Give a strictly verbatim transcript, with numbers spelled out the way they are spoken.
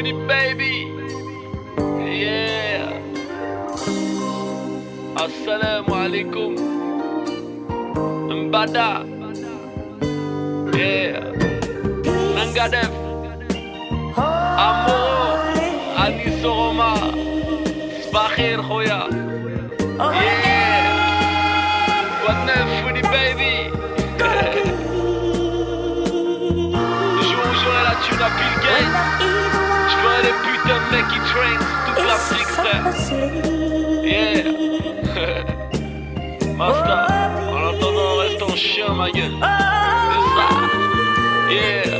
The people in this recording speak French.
Foodie baby. Yeah. Assalamu alaikum. Mbada. Yeah. Nangadef. Amoro. Anis Roma. Sbakhir khoya. Yeah. What neuf Foodie baby. Tu n'as plus le game. J'vois les putains de mecs qui traînent toute l'Afrique, frère. Yeah. Master, en attendant, reste en chien, ma gueule. C'est ça. Yeah.